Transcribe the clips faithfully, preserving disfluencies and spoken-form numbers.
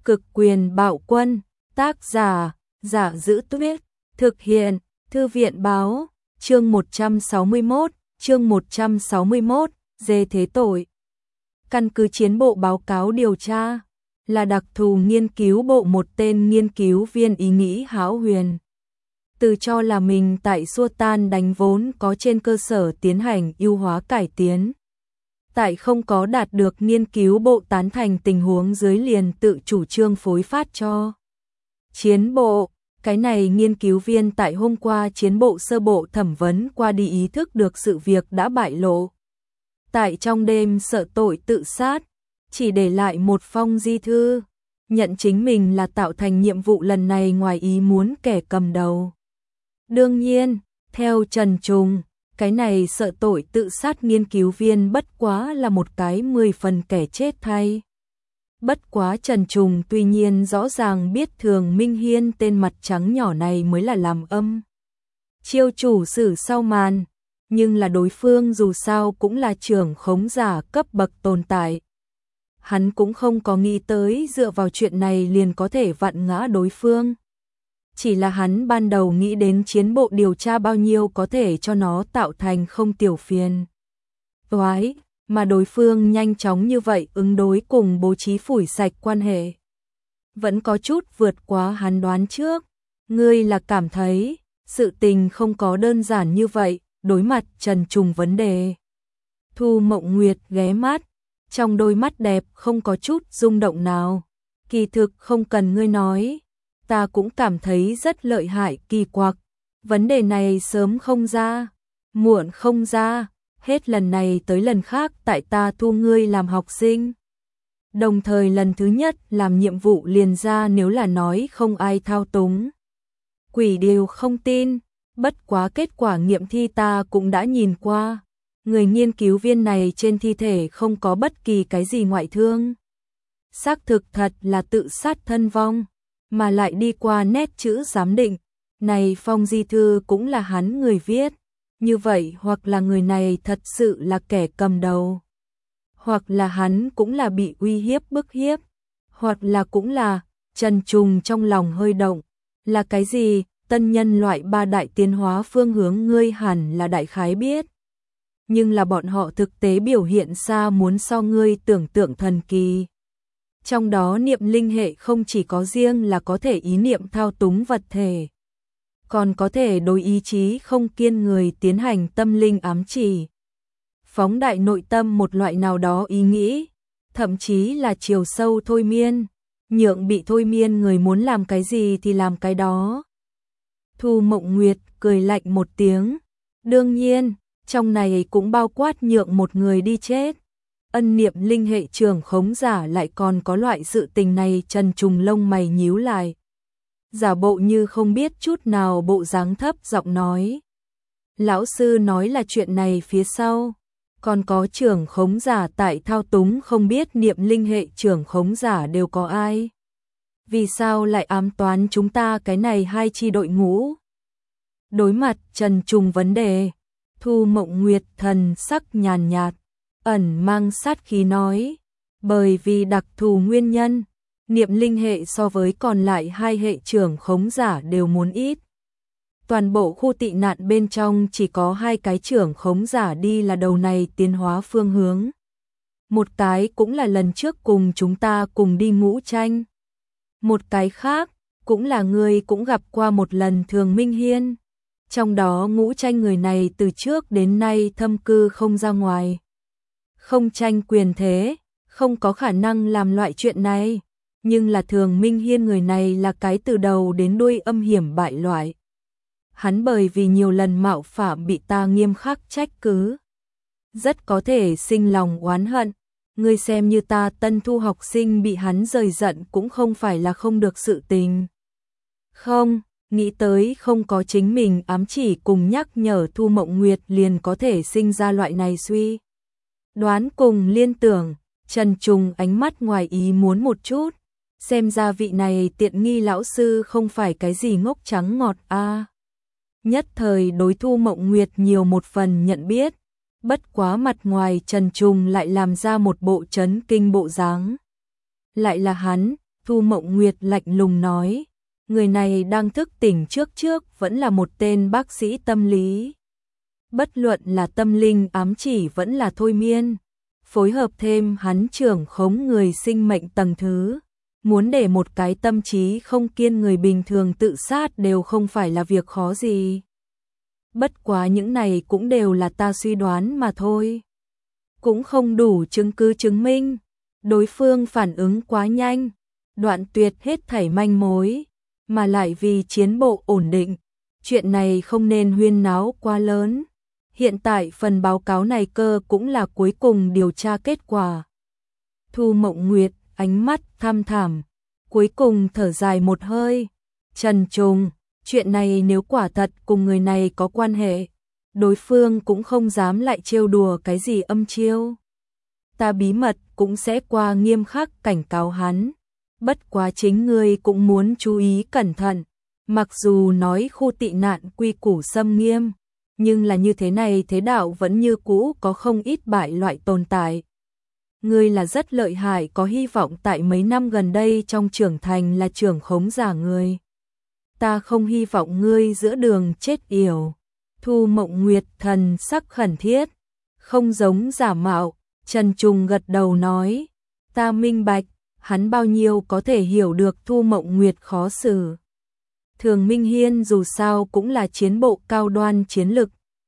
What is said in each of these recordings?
Cực quyền bạo quân, tác giả, Giả Giữ Tuyết, thực hiện, Thư viện báo, chương một trăm sáu mươi mốt, chương một trăm sáu mươi mốt, dê thế tội. Căn cứ chiến bộ báo cáo điều tra, là đặc thù nghiên cứu bộ một tên nghiên cứu viên ý nghĩ hão huyền. Tự cho là mình tại xua tan đánh vốn có trên cơ sở tiến hành ưu hóa cải tiến. Tại không có đạt được nghiên cứu bộ tán thành tình huống dưới liền tự chủ trương phối phát cho chiến bộ. Cái này nghiên cứu viên tại hôm qua chiến bộ sơ bộ thẩm vấn qua đi ý thức được sự việc đã bại lộ. Tại trong đêm sợ tội tự sát, chỉ để lại một phong di thư, nhận chính mình là tạo thành nhiệm vụ lần này ngoài ý muốn kẻ cầm đầu. Đương nhiên, theo Trần Trùng, cái này sợ tội tự sát nghiên cứu viên bất quá là một cái mười phần kẻ chết thay. Bất quá Trần Trùng tuy nhiên rõ ràng biết Thường Minh Hiên tên mặt trắng nhỏ này mới là làm âm chiêu chủ sử sau màn, nhưng là đối phương dù sao cũng là trưởng khống giả cấp bậc tồn tại. Hắn cũng không có nghĩ tới dựa vào chuyện này liền có thể vặn ngã đối phương. Chỉ là hắn ban đầu nghĩ đến chiến bộ điều tra bao nhiêu có thể cho nó tạo thành không tiểu phiền toái, mà đối phương nhanh chóng như vậy ứng đối cùng bố trí phủi sạch quan hệ. Vẫn có chút vượt quá hắn đoán trước. Ngươi là cảm thấy sự tình không có đơn giản như vậy. Đối mặt Trần Trùng vấn đề, Thu Mộng Nguyệt ghé mắt, trong đôi mắt đẹp không có chút rung động nào. Kỳ thực không cần ngươi nói, ta cũng cảm thấy rất lợi hại kỳ quặc. Vấn đề này sớm không ra, muộn không ra, hết lần này tới lần khác tại ta thu ngươi làm học sinh. Đồng thời lần thứ nhất làm nhiệm vụ liền ra, nếu là nói không ai thao túng, quỷ đều không tin. Bất quá kết quả nghiệm thi ta cũng đã nhìn qua. Người nghiên cứu viên này trên thi thể không có bất kỳ cái gì ngoại thương. Xác thực thật là tự sát thân vong, mà lại đi qua nét chữ giám định. Này phong di thư cũng là hắn người viết. Như vậy hoặc là người này thật sự là kẻ cầm đầu, hoặc là hắn cũng là bị uy hiếp bức hiếp, hoặc là cũng là. Trần Trùng trong lòng hơi động. Là cái gì? Tân nhân loại ba đại tiến hóa phương hướng ngươi hẳn là đại khái biết. Nhưng là bọn họ thực tế biểu hiện xa muốn so ngươi tưởng tượng thần kỳ. Trong đó niệm linh hệ không chỉ có riêng là có thể ý niệm thao túng vật thể, còn có thể đối ý chí không kiên người tiến hành tâm linh ám chỉ, phóng đại nội tâm một loại nào đó ý nghĩ, thậm chí là chiều sâu thôi miên, nhượng bị thôi miên người muốn làm cái gì thì làm cái đó. Thu Mộng Nguyệt cười lạnh một tiếng. Đương nhiên, trong này cũng bao quát nhượng một người đi chết. Ân niệm linh hệ trưởng khống giả lại còn có loại sự tình này. Trần Trùng lông mày nhíu lại, giả bộ như không biết chút nào bộ dáng thấp giọng nói. Lão sư nói là chuyện này phía sau còn có trưởng khống giả tại thao túng, không biết niệm linh hệ trưởng khống giả đều có ai? Vì sao lại ám toán chúng ta cái này hai chi đội ngũ? Đối mặt Trần Trùng vấn đề, Thu Mộng Nguyệt thần sắc nhàn nhạt, ẩn mang sát khí nói. Bởi vì đặc thù nguyên nhân, niệm linh hệ so với còn lại hai hệ trưởng khống giả đều muốn ít. Toàn bộ khu tị nạn bên trong chỉ có hai cái trưởng khống giả đi là đầu này tiến hóa phương hướng. Một cái cũng là lần trước cùng chúng ta cùng đi Ngũ Tranh. Một cái khác, cũng là người cũng gặp qua một lần Thường Minh Hiên. Trong đó Ngũ Tranh người này từ trước đến nay thâm cư không ra ngoài, không tranh quyền thế, không có khả năng làm loại chuyện này. Nhưng là Thường Minh Hiên người này là cái từ đầu đến đuôi âm hiểm bại loại. Hắn bởi vì nhiều lần mạo phạm bị ta nghiêm khắc trách cứ, rất có thể sinh lòng oán hận. Ngươi xem như ta tân thu học sinh bị hắn rời giận cũng không phải là không được sự tình. Không, nghĩ tới không có chính mình ám chỉ cùng nhắc nhở Thu Mộng Nguyệt liền có thể sinh ra loại này suy đoán cùng liên tưởng. Trần Trùng ánh mắt ngoài ý muốn một chút, xem ra vị này tiện nghi lão sư không phải cái gì ngốc trắng ngọt a. À. Nhất thời đối Thu Mộng Nguyệt nhiều một phần nhận biết. Bất quá mặt ngoài Trần Trùng lại làm ra một bộ chấn kinh bộ dáng. Lại là hắn, Thu Mộng Nguyệt lạnh lùng nói, người này đang thức tỉnh trước trước vẫn là một tên bác sĩ tâm lý. Bất luận là tâm linh ám chỉ vẫn là thôi miên, phối hợp thêm hắn trưởng khống người sinh mệnh tầng thứ. Muốn để một cái tâm trí không kiên người bình thường tự sát đều không phải là việc khó gì. Bất quá những này cũng đều là ta suy đoán mà thôi. Cũng không đủ chứng cứ chứng minh. Đối phương phản ứng quá nhanh, đoạn tuyệt hết thảy manh mối, mà lại vì chiến bộ ổn định. Chuyện này không nên huyên náo quá lớn. Hiện tại phần báo cáo này cơ cũng là cuối cùng điều tra kết quả. Thu Mộng Nguyệt ánh mắt thăm thẳm, cuối cùng thở dài một hơi. Trần Trùng, chuyện này nếu quả thật cùng người này có quan hệ, đối phương cũng không dám lại trêu đùa cái gì âm chiêu. Ta bí mật cũng sẽ qua nghiêm khắc cảnh cáo hắn. Bất quá chính ngươi cũng muốn chú ý cẩn thận. Mặc dù nói khu tị nạn quy củ xâm nghiêm, nhưng là như thế này thế đạo vẫn như cũ có không ít bại loại tồn tại. Ngươi là rất lợi hại, có hy vọng tại mấy năm gần đây trong trưởng thành là trưởng khống giả người. Ta không hy vọng ngươi giữa đường chết yểu. Thu Mộng Nguyệt thần sắc khẩn thiết, không giống giả mạo. Trần Trùng gật đầu nói, ta minh bạch, hắn bao nhiêu có thể hiểu được Thu Mộng Nguyệt khó xử. Thường Minh Hiên dù sao cũng là chiến bộ cao đoan chiến lực,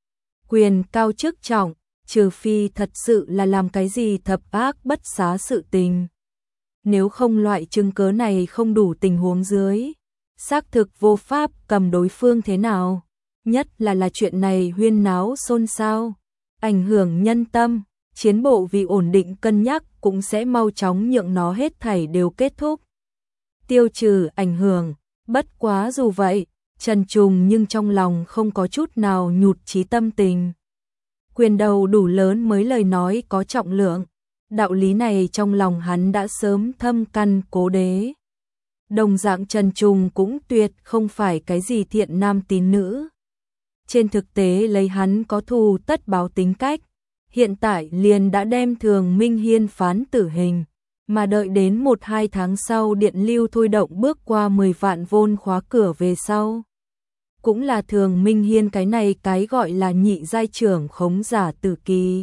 quyền cao chức trọng, trừ phi thật sự là làm cái gì thập ác bất xá sự tình. Nếu không loại chứng cớ này không đủ tình huống dưới, xác thực vô pháp cầm đối phương thế nào. Nhất là là chuyện này huyên náo xôn xao, ảnh hưởng nhân tâm, chiến bộ vì ổn định cân nhắc cũng sẽ mau chóng nhượng nó hết thảy đều kết thúc. Tiêu trừ ảnh hưởng, bất quá dù vậy, Trần Trùng nhưng trong lòng không có chút nào nhụt chí tâm tình. Quyền đầu đủ lớn mới lời nói có trọng lượng, đạo lý này trong lòng hắn đã sớm thâm căn cố đế. Đồng dạng Trần Trùng cũng tuyệt không phải cái gì thiện nam tín nữ. Trên thực tế lấy hắn có thù tất báo tính cách, hiện tại liền đã đem Thường Minh Hiên phán tử hình, mà đợi đến một hai tháng sau điện lưu thôi động bước qua mười vạn vôn khóa cửa về sau. Cũng là Thường Minh Hiên cái này cái gọi là nhị giai trưởng khống giả tử kỳ.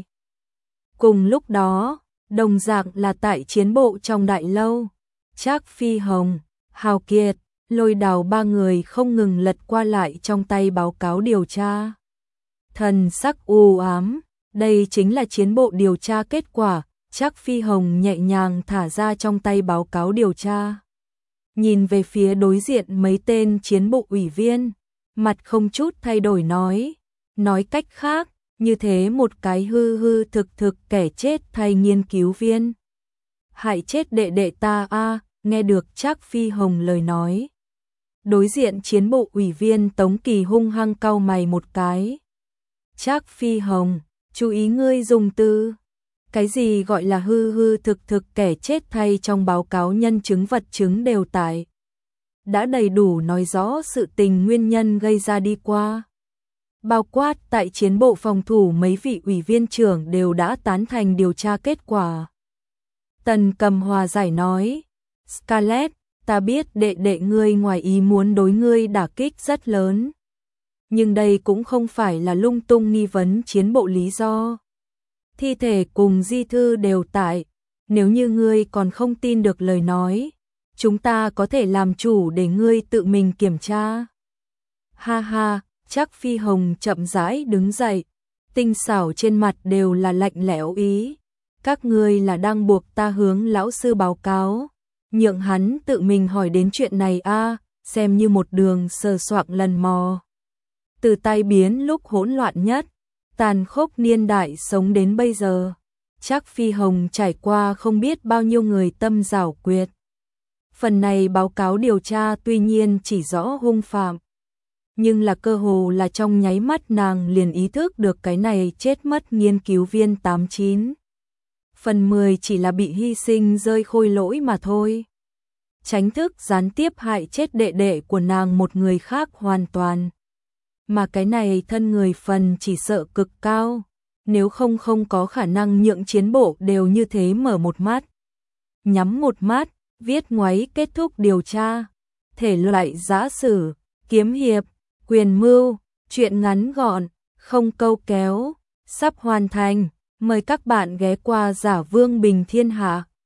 Cùng lúc đó, đồng dạng là tại chiến bộ trong đại lâu, Trác Phi Hồng, Hào Kiệt, Lôi Đào ba người không ngừng lật qua lại trong tay báo cáo điều tra. Thần sắc u ám, đây chính là chiến bộ điều tra kết quả. Trác Phi Hồng nhẹ nhàng thả ra trong tay báo cáo điều tra. Nhìn về phía đối diện mấy tên chiến bộ ủy viên, mặt không chút thay đổi nói. Nói cách khác, như thế một cái hư hư thực thực kẻ chết thay nghiên cứu viên. Hại chết đệ đệ ta a. Nghe được Trác Phi Hồng lời nói. Đối diện chiến bộ ủy viên Tống Kỳ hung hăng cau mày một cái. Trác Phi Hồng, chú ý ngươi dùng từ. Cái gì gọi là hư hư thực thực kẻ chết thay trong báo cáo nhân chứng vật chứng đều tại. Đã đầy đủ nói rõ sự tình nguyên nhân gây ra đi qua. Bao quát tại chiến bộ phòng thủ mấy vị ủy viên trưởng đều đã tán thành điều tra kết quả. Tần Cầm hòa giải nói, Scarlett, ta biết đệ đệ ngươi ngoài ý muốn đối ngươi đả kích rất lớn. Nhưng đây cũng không phải là lung tung nghi vấn chiến bộ lý do. Thi thể cùng di thư đều tại, nếu như ngươi còn không tin được lời nói, chúng ta có thể làm chủ để ngươi tự mình kiểm tra. Ha ha, Trác Phi Hồng chậm rãi đứng dậy, tinh xảo trên mặt đều là lạnh lẽo ý. Các ngươi là đang buộc ta hướng lão sư báo cáo, nhượng hắn tự mình hỏi đến chuyện này a, à, xem như một đường sờ soạng lần mò. Từ tai biến lúc hỗn loạn nhất, tàn khốc niên đại sống đến bây giờ, Trác Phi Hồng trải qua không biết bao nhiêu người tâm giảo quyệt. Phần này báo cáo điều tra tuy nhiên chỉ rõ hung phạm, nhưng là cơ hồ là trong nháy mắt nàng liền ý thức được cái này chết mất nghiên cứu viên tám chín. Phần mười chỉ là bị hy sinh rơi khôi lỗi mà thôi. Tránh thức gián tiếp hại chết đệ đệ của nàng một người khác hoàn toàn. Mà cái này thân người phần chỉ sợ cực cao, nếu không không có khả năng nhượng chiến bộ đều như thế mở một mắt, nhắm một mắt, viết ngoáy kết thúc điều tra, thể loại giã sử, kiếm hiệp, quyền mưu, truyện ngắn gọn, không câu kéo, sắp hoàn thành. Mời các bạn ghé qua Giả Vương Bình Thiên Hạ.